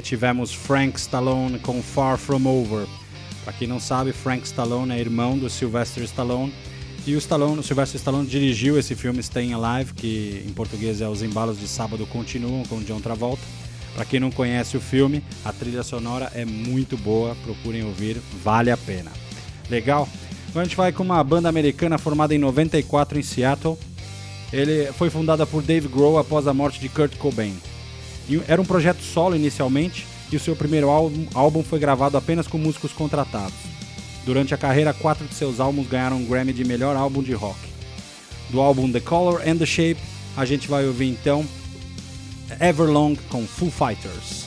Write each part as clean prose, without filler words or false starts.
tivemos Frank Stallone com Far From Over. Pra quem não sabe, Frank Stallone é irmão do Sylvester Stallone. E o Sylvester Stallone dirigiu esse filme Staying Alive, que em português é Os Embalos de Sábado Continuam, com John Travolta. Pra quem não conhece o filme, a trilha sonora é muito boa, procurem ouvir, vale a pena. Legal? Então a gente vai com uma banda americana formada em 94 em Seattle. Ele foi fundada por Dave Grohl após a morte de Kurt Cobain. Era um projeto solo inicialmente, e o seu primeiro álbum foi gravado apenas com músicos contratados. Durante a carreira, 4 de seus álbuns ganharam um Grammy de melhor álbum de rock. Do álbum The Color and the Shape, a gente vai ouvir então Everlong com Foo Fighters.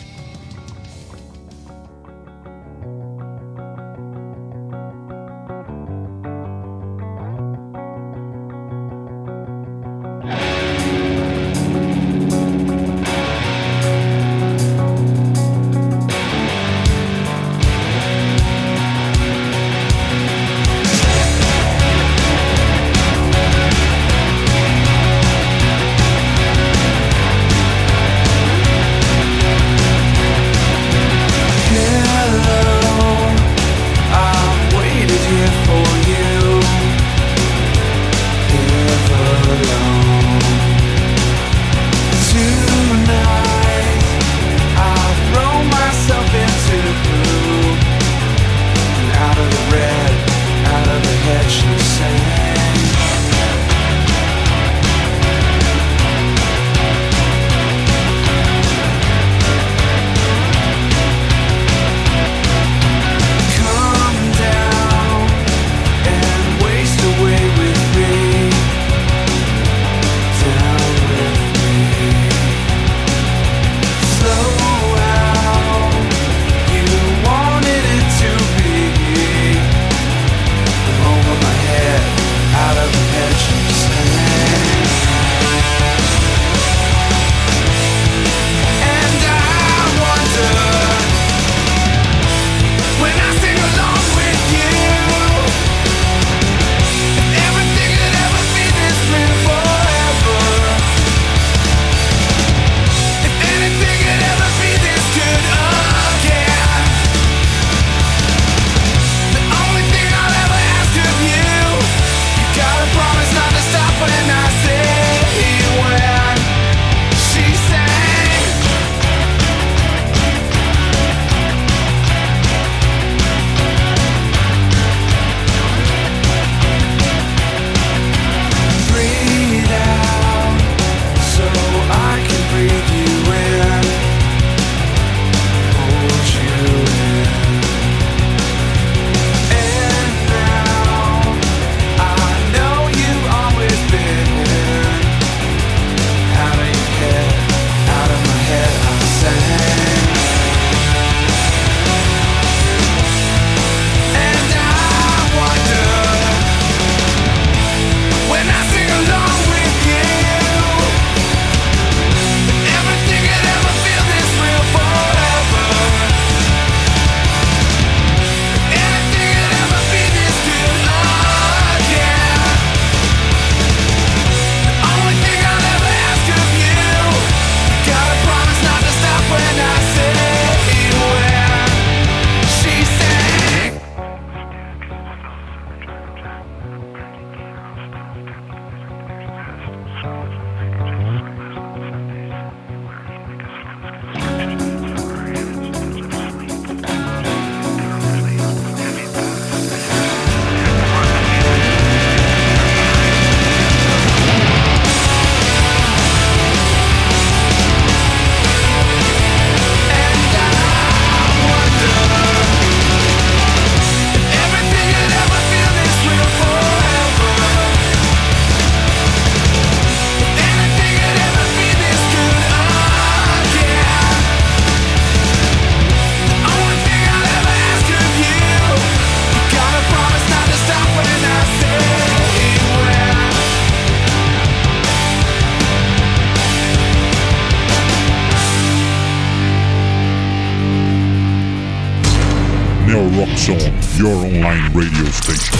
Your online radio station.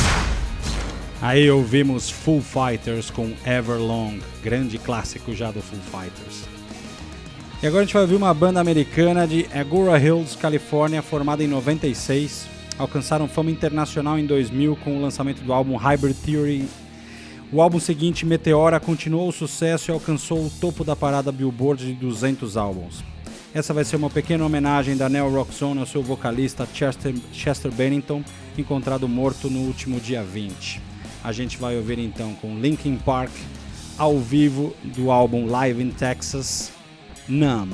Aí ouvimos Foo Fighters com Everlong, grande clássico já do Foo Fighters. E agora a gente vai ouvir uma banda americana de Agoura Hills, Califórnia, formada em 96. Alcançaram fama internacional em 2000 com o lançamento do álbum Hybrid Theory. O álbum seguinte, Meteora, continuou o sucesso e alcançou o topo da parada Billboard de 200 álbuns. Essa vai ser uma pequena homenagem da Neo Rock Zone ao seu vocalista Chester Bennington, encontrado morto no último dia 20. A gente vai ouvir então com Linkin Park, ao vivo do álbum Live in Texas, Numb.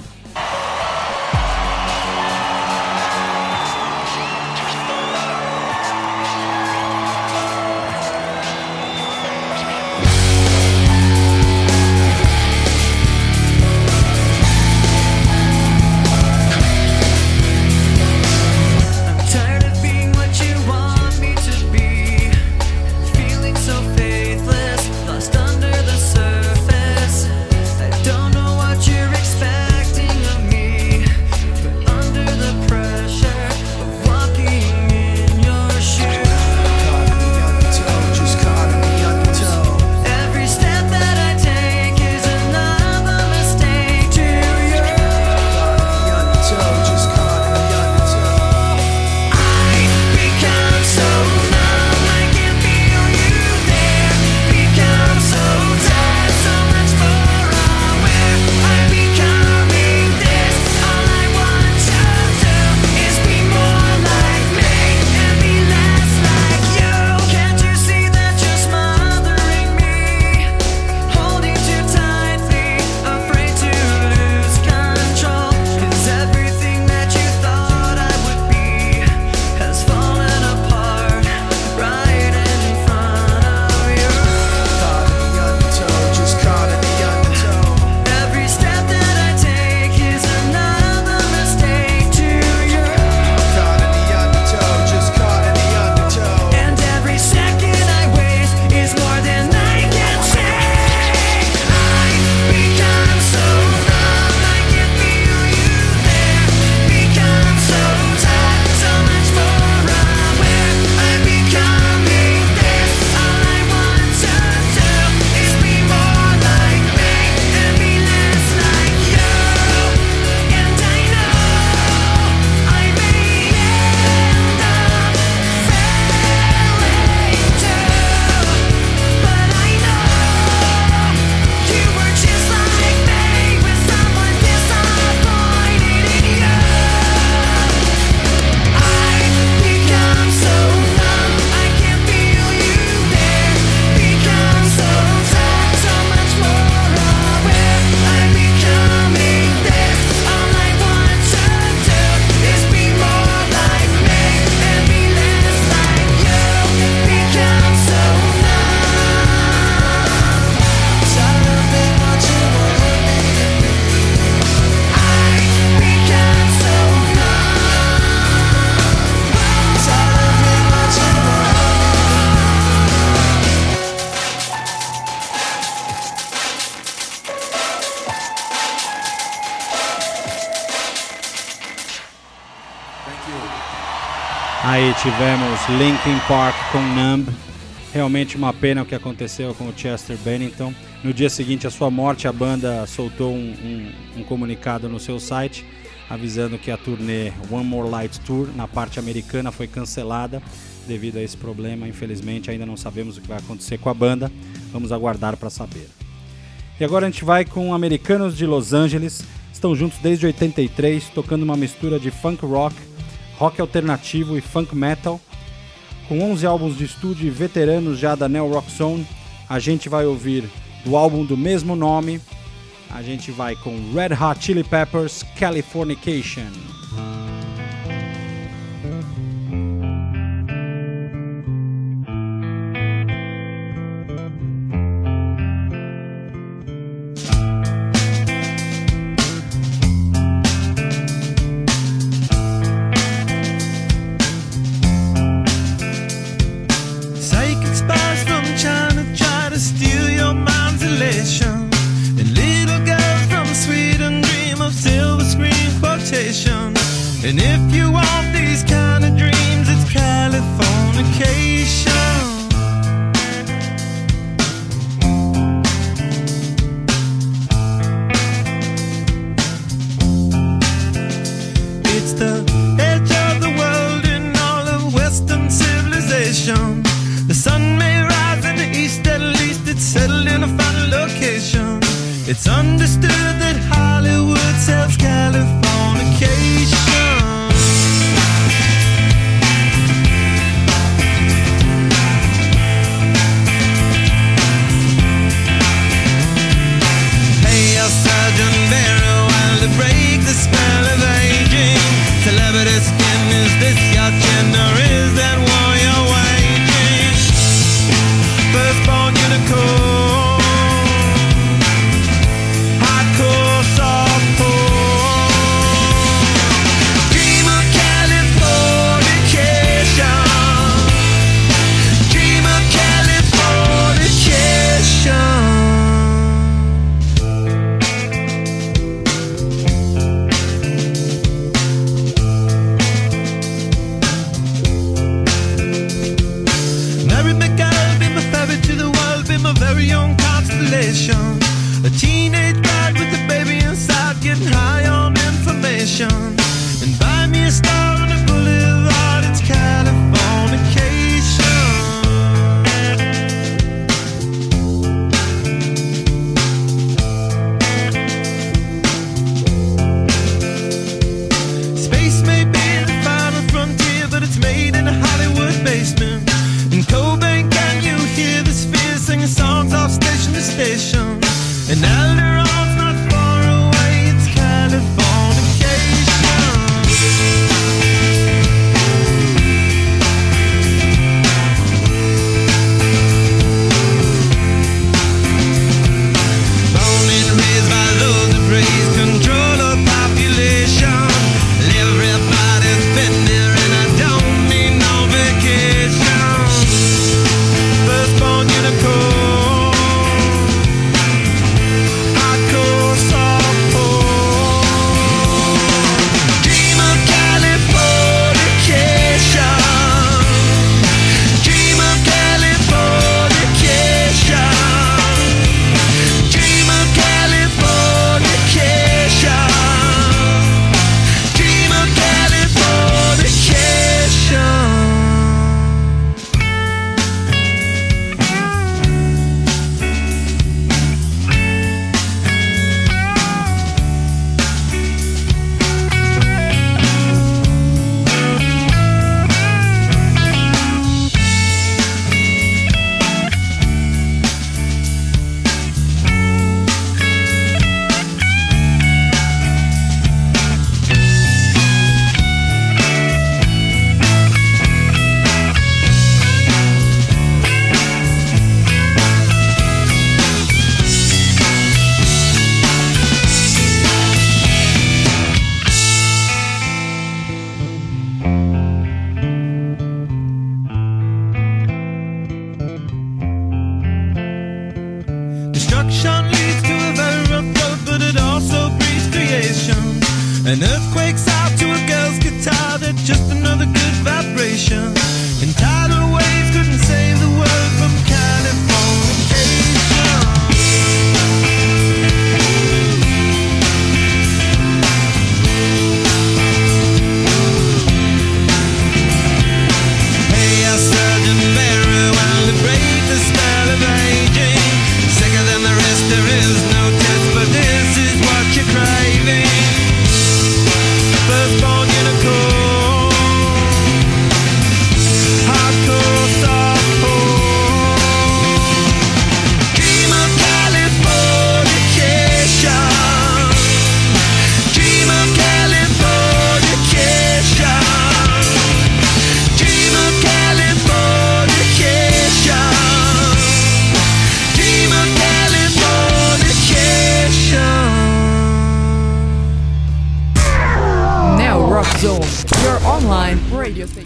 Aí tivemos Linkin Park com Numb. Realmente uma pena o que aconteceu com o Chester Bennington. No dia seguinte à sua morte, a banda soltou um comunicado no seu site avisando que a turnê One More Light Tour na parte americana foi cancelada devido a esse problema. Infelizmente ainda não sabemos o que vai acontecer com a banda, vamos aguardar para saber. E agora a gente vai com americanos de Los Angeles, estão juntos desde 83, tocando uma mistura de funk rock, rock alternativo e funk metal. Com 11 álbuns de estúdio e veteranos já da Neo Rock Zone, a gente vai ouvir do álbum do mesmo nome, a gente vai com Red Hot Chili Peppers, Californication. And if you want these kind of dreams, it's Californication. find a location. It's understood that Hollywood sells Californication. Sergeant Barrow, while to break the spell of aging. Celebrity skin, is this your chin or is that war you're waging? Firstborn unicorn, hardcore softcore. Dream of Californication. Dream of Californication. A teenage bride with a baby inside, getting high on information. And buy me a star on a boulevard, it's Californication. Space may be the final frontier, but it's made in a Hollywood basement. In Cobain, can you hear the sphere singing songs off station to station? And Alderon's not far away, it's Californication. Born and raised by those that praise control of population. Everybody's been there and I don't need no vacation. Firstborn unicorn. Destruction leads to a very rough road, but it also breeds creation. An earthquake's out to a girl's guitar, that's just another good vibration. And tidal waves couldn't save the world from Californication. Hey, a Sergeant Barrow, while to break the spell of aging. Sicker than the rest, there is no test, but this is what you're craving. Firstborn unicorn, hardcore softcore. Dream of Californication. Dream of Californication. Dream of Californication. Dream of Californication. Neo Rock Zone, your online radio station.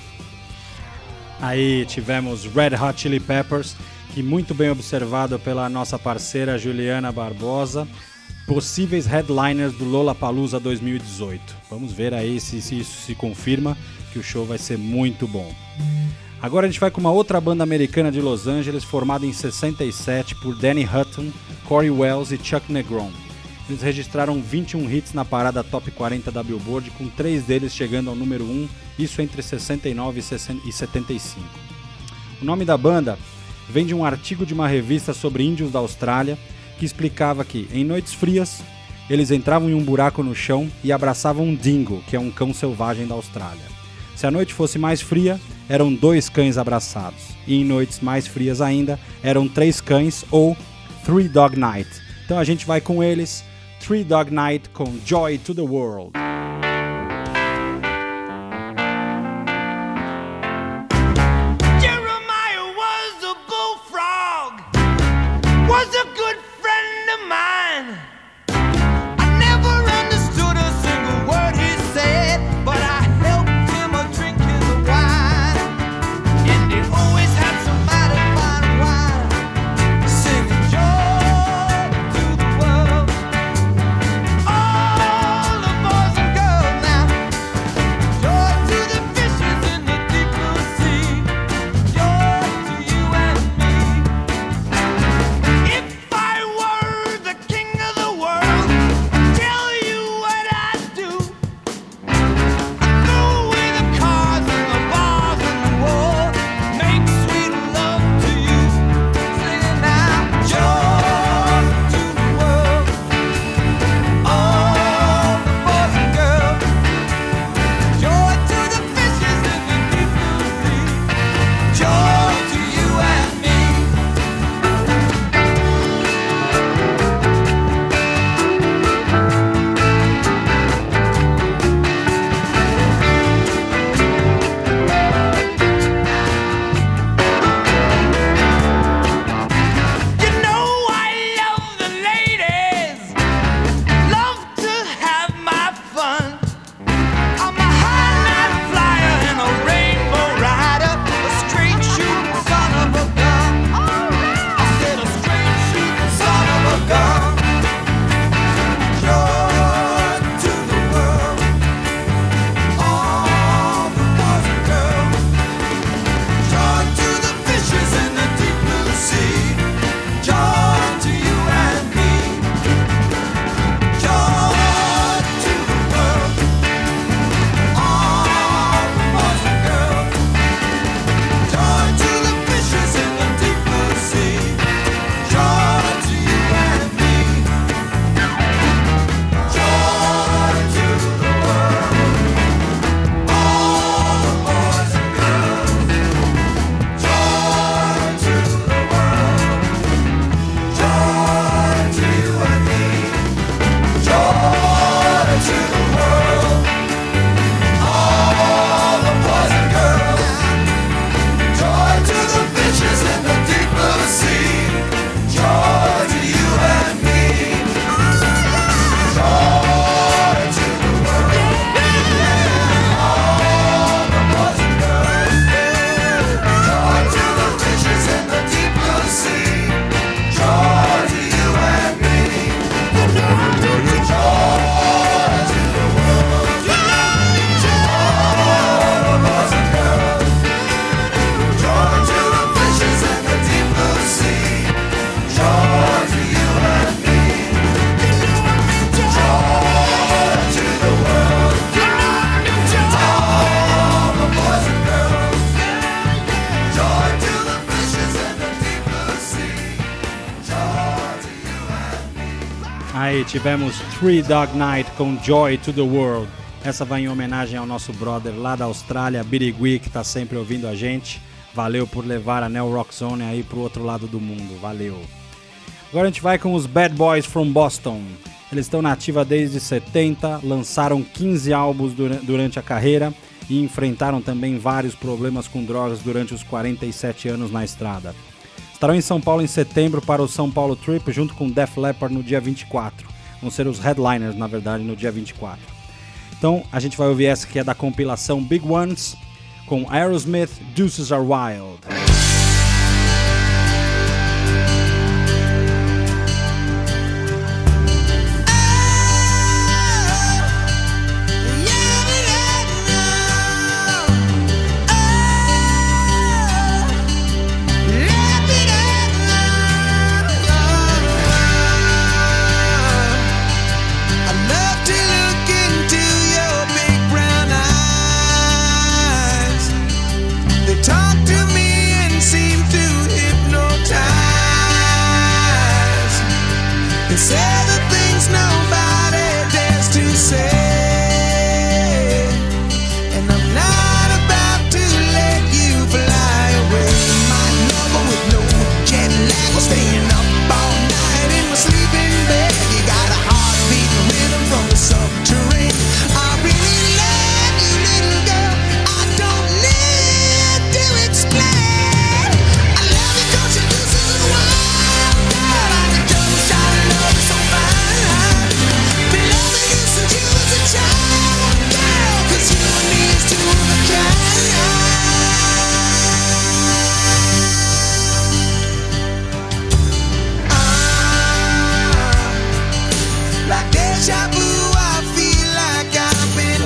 Aí tivemos Red Hot Chili Peppers, que muito bem observado pela nossa parceira Juliana Barbosa, possíveis headliners do Lollapalooza 2018. Vamos ver aí se isso se confirma, que o show vai ser muito bom. Agora a gente vai com uma outra banda americana de Los Angeles, formada em 67 por Danny Hutton, Corey Wells e Chuck Negron. Eles registraram 21 hits na parada Top 40 da Billboard, com 3 deles chegando ao número 1, isso entre 69 e 75. O nome da banda vem de um artigo de uma revista sobre índios da Austrália que explicava que, em noites frias, eles entravam em um buraco no chão e abraçavam um dingo, que é um cão selvagem da Austrália. Se a noite fosse mais fria, eram 2 cães abraçados. E em noites mais frias ainda, eram 3 cães ou 3 Dog Night. Então a gente vai com eles, 3 Dog Night com Joy to the World. Jeremiah was a bullfrog, was a good friend of mine. I never understood a single word he said, but I helped him a drink his wine. And he always had some mighty fine wine, singing joy to the world. All the boys and girls now, joy to the fishes in the deep blue sea, joy to you and me. If I were the king of the world, tell you what I'd do. I'd throw away the cars and the bars and the war, make sweet love to you, singing now, joy to the world. All the boys and girls, joy to the fishes in the deep blue sea, joy to you and me. You know I love the ladies, love to have my fun. I'm a high night flyer and a rainbow rider, a straight shooting son of a gun. I said a straight shooting son of a gun. Joy to the world, all the boys and girls. Joy to the fishes in the deep blue sea. Joy to you and me. Joy to the world, all the boys and girls. Joy to the fishes in the deep blue sea. Joy to you and me. Joy to the world, all the boys and girls. Joy to the world, joy to you and me. Joy to the world, all the boys and girls. Joy to the fishes in the deep blue sea. Joy to you and me. Joy to the world, all the boys and girls. Joy to the fishes in the deep blue sea. Joy to you and me. Joy to the world, all the boys and girls. Joy to the fishes in the deep blue sea. Joy to you and me. Joy to the world, all the boys and girls. Joy to the fishes in the deep blue sea. Joy to you and me. Aí tivemos 3 Dog Night com Joy to the World. Essa vai em homenagem ao nosso brother lá da Austrália, Birigui, que tá sempre ouvindo a gente. Valeu por levar a Neo Rock Zone aí pro outro lado do mundo. Valeu. Agora a gente vai com os Bad Boys from Boston. Eles estão na ativa desde 70, lançaram 15 álbuns durante a carreira e enfrentaram também vários problemas com drogas durante os 47 anos na estrada. Estarão em São Paulo em setembro para o São Paulo Trip, junto com Def Leppard no dia 24. Vão ser os headliners, na verdade, no dia 24. Então, a gente vai ouvir essa que é da compilação Big Ones, com Aerosmith, Deuces Are Wild. Talk to me and say the things nobody dares to say. And I'm not about to let you fly away. My number with no jet lag was staying up all night in my sleeping bed. You got a heartbeat rhythm from the subterranean. I really love you, little girl. I don't need to explain. I love you 'cause you're loose as a wild girl, like a double shot of love so fine. Been loving you since you was a child, girl, 'cause you and me is two of a kind. Like deja vu, I feel like I've been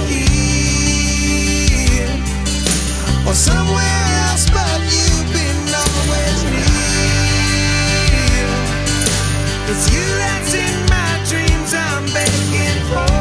here or somewhere else, but you've been always near. It's you that's in my dreams I'm begging for.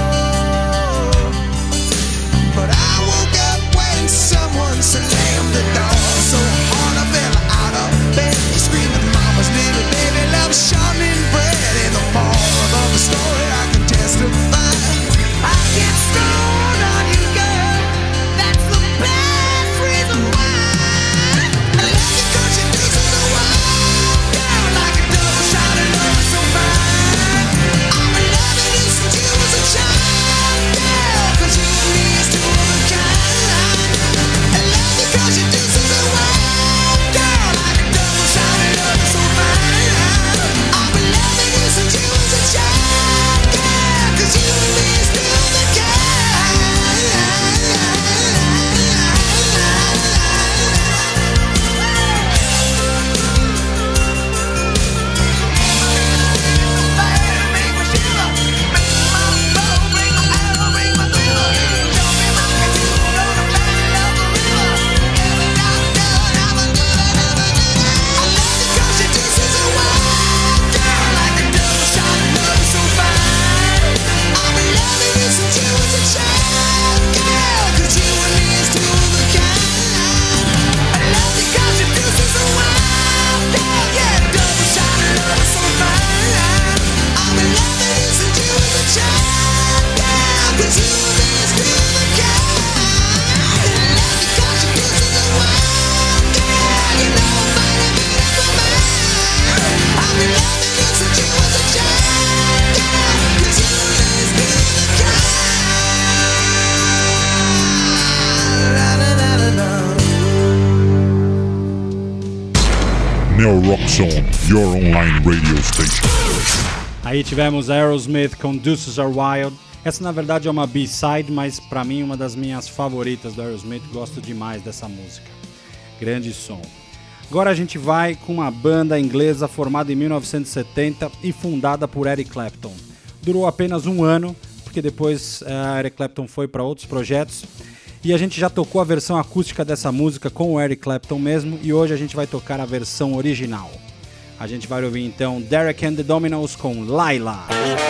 But I woke up when someone slammed the door so hard I fell out of bed, screaming mama's little baby love shortening bread. In the moral of the story I can testify, I get stoned on you, girl. That's the best reason why. I love you 'cause you're loose as a wild girl, like a double shot of love so fine. I've been loving you since you was a child, girl, 'cause you and me is two of a kind. I love you 'cause you're loose as a wild girl, like a double shot of love so fine. I've been loving you since you was a child, girl, 'cause you and me is two of a kind. Neo Rock Zone, your online radio station. Aí tivemos Aerosmith com Deuces Are Wild. Essa na verdade é uma B-side, mas pra mim uma das minhas favoritas do Aerosmith. Gosto demais dessa música. Grande som. Agora a gente vai com uma banda inglesa formada em 1970 e fundada por Eric Clapton. Durou apenas um ano, porque depois Eric Clapton foi para outros projetos. E a gente já tocou a versão acústica dessa música com o Eric Clapton mesmo, e hoje a gente vai tocar a versão original. A gente vai ouvir então Derek and the Dominos com Laila.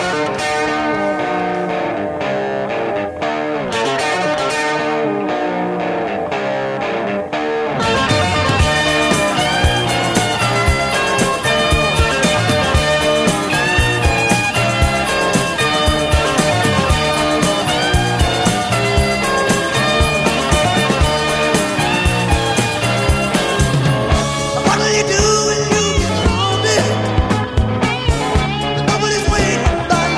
What are you doing? You get on it. Nobody's waiting by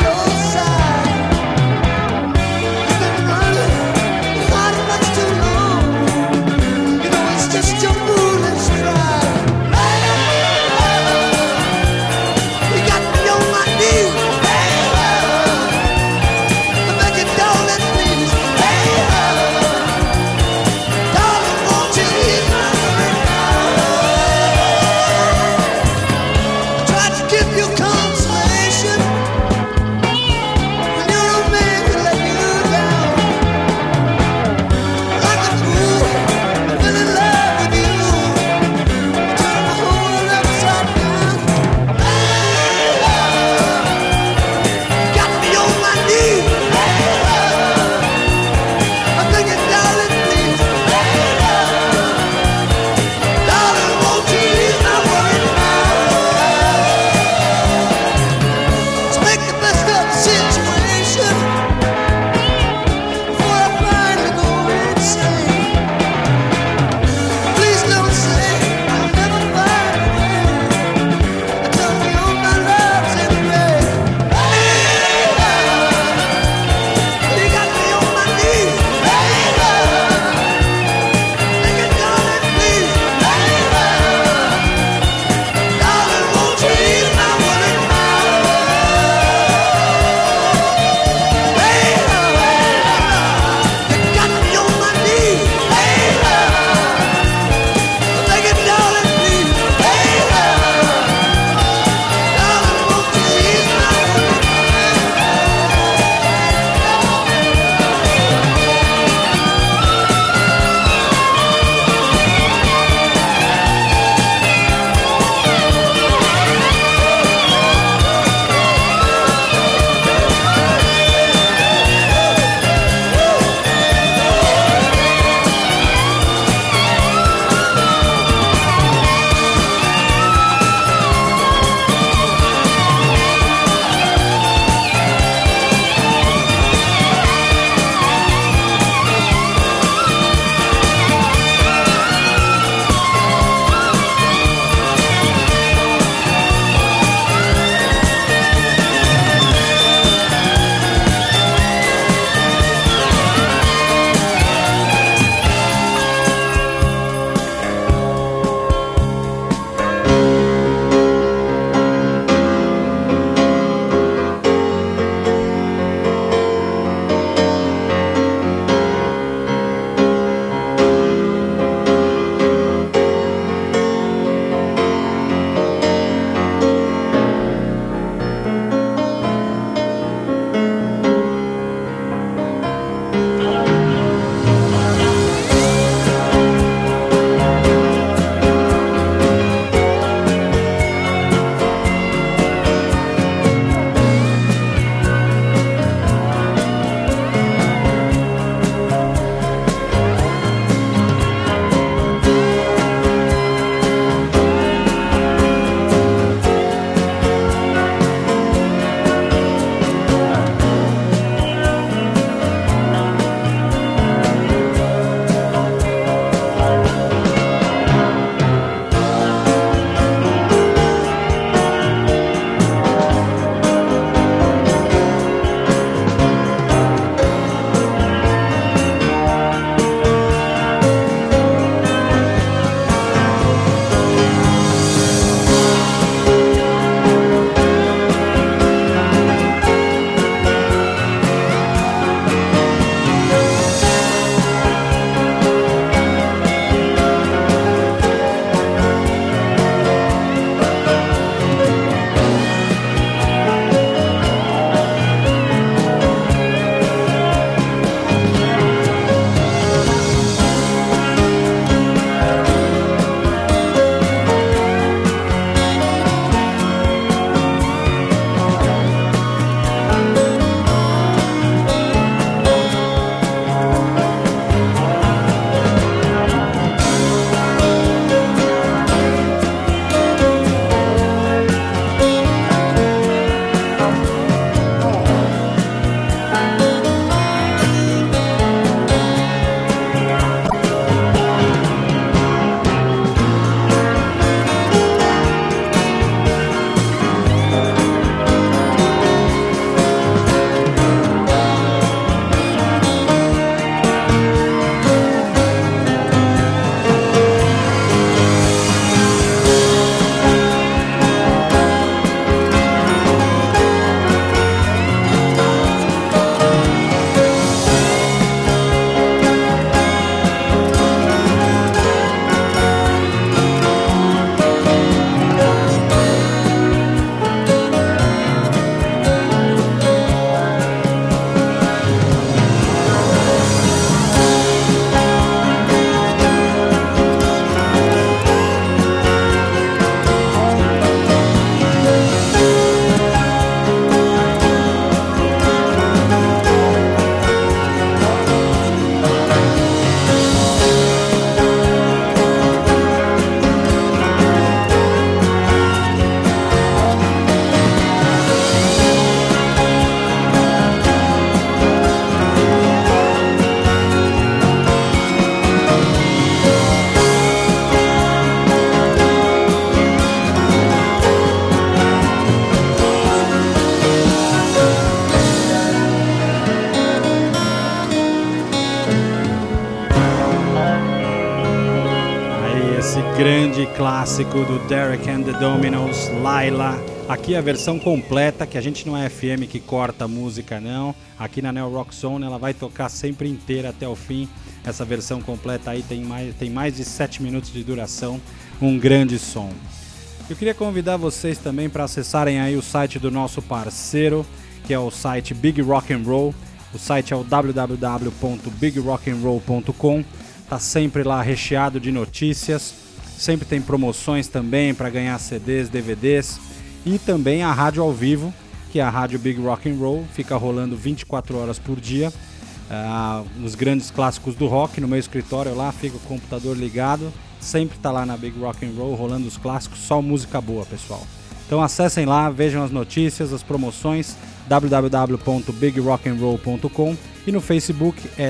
clássico do Derek and the Dominos, Laila. Aqui a versão completa, que a gente não é FM que corta a música não. Aqui na Neo Rock Zone ela vai tocar sempre inteira até o fim. Essa versão completa aí tem mais de 7 minutos de duração, um grande som. Eu queria convidar vocês também para acessarem aí o site do nosso parceiro, que é o site Big Rock and Roll. O site é o www.bigrockandroll.com. Tá sempre lá recheado de notícias, sempre tem promoções também para ganhar CDs, DVDs e também a rádio ao vivo, que é a rádio Big Rock and Roll, fica rolando 24 horas por dia, nos grandes clássicos do rock. No meu escritório lá fica o computador ligado, sempre tá lá na Big Rock and Roll rolando os clássicos, só música boa, pessoal. Então acessem lá, vejam as notícias, as promoções, www.bigrockandroll.com, e no Facebook é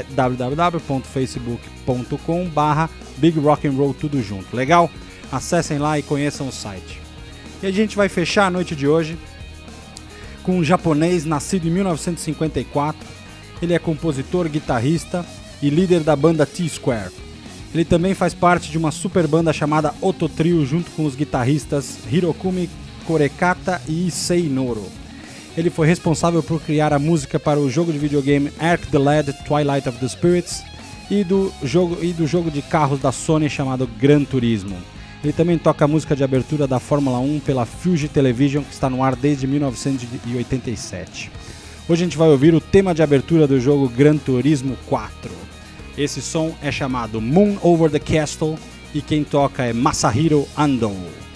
www.facebook.com/bigrockandroll, tudo junto. Legal? Acessem lá e conheçam o site. E a gente vai fechar a noite de hoje com um japonês nascido em 1954. Ele é compositor, guitarrista e líder da banda T-Square. Ele também faz parte de uma super banda chamada Ototrio, junto com os guitarristas Hirokumi Korekata e Issei Noro. Ele foi responsável por criar a música para o jogo de videogame Ark the Lad Twilight of the Spirits e do jogo de carros da Sony chamado Gran Turismo. Ele também toca a música de abertura da Fórmula 1 pela Fuji Television, que está no ar desde 1987. Hoje a gente vai ouvir o tema de abertura do jogo Gran Turismo 4. Esse som é chamado Moon Over the Castle e quem toca é Masahiro Ando.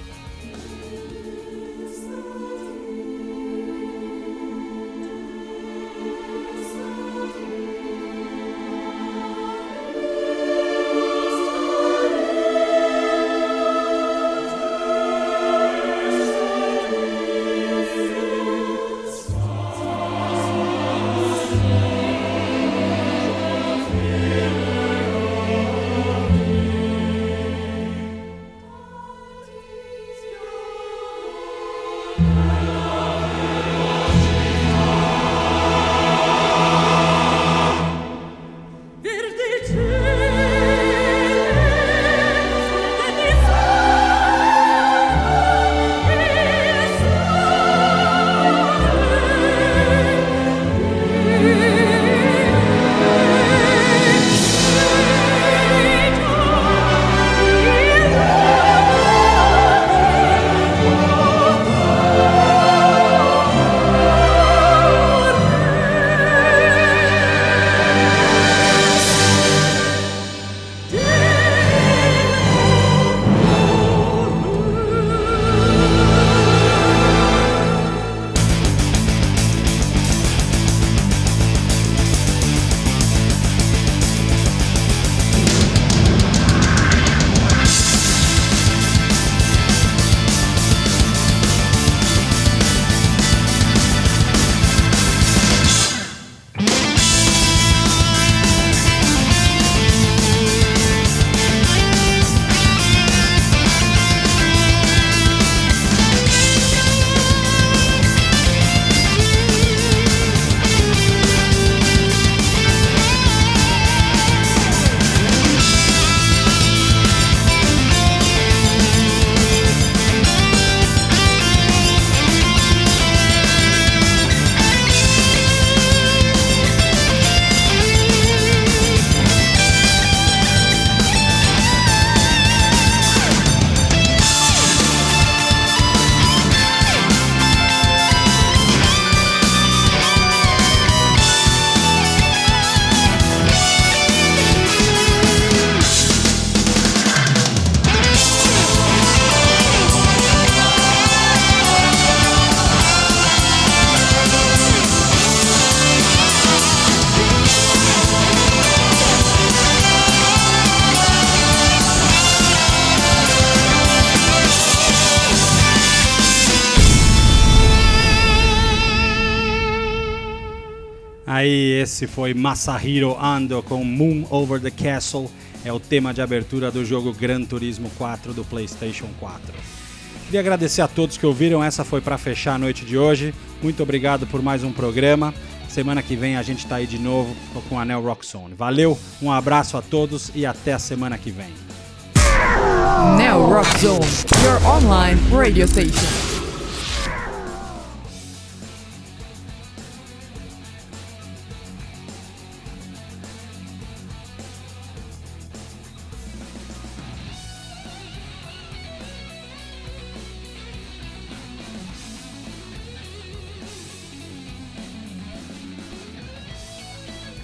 Aí esse foi Masahiro Ando com Moon Over the Castle, é o tema de abertura do jogo Gran Turismo 4 do PlayStation 4. Queria agradecer a todos que ouviram, essa foi para fechar a noite de hoje. Muito obrigado por mais um programa. Semana que vem a gente tá aí de novo com a Neo Rock Zone. Valeu, um abraço a todos e até a semana que vem. Neo Rock Zone, your online radio station.